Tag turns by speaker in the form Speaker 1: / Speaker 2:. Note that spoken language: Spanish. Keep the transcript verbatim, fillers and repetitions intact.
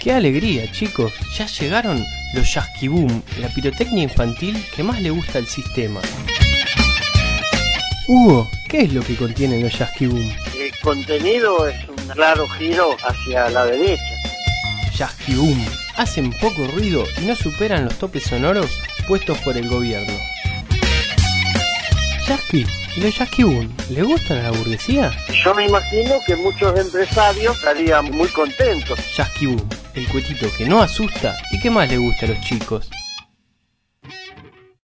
Speaker 1: ¡Qué alegría, chicos! Ya llegaron los Yasky-Boom, la pirotecnia infantil que más le gusta al sistema. Hugo, ¿qué es lo que contienen los Yasky-Boom?
Speaker 2: El contenido es un claro giro hacia la derecha.
Speaker 1: Yasky-Boom hacen poco ruido y no superan los topes sonoros puestos por el gobierno. Yasky, ¿y los Yasky-Boom le gustan a la burguesía?
Speaker 2: Yo me imagino que muchos empresarios estarían muy contentos.
Speaker 1: Yasky-Boom, el cuetito que no asusta y que más le gusta a los chicos.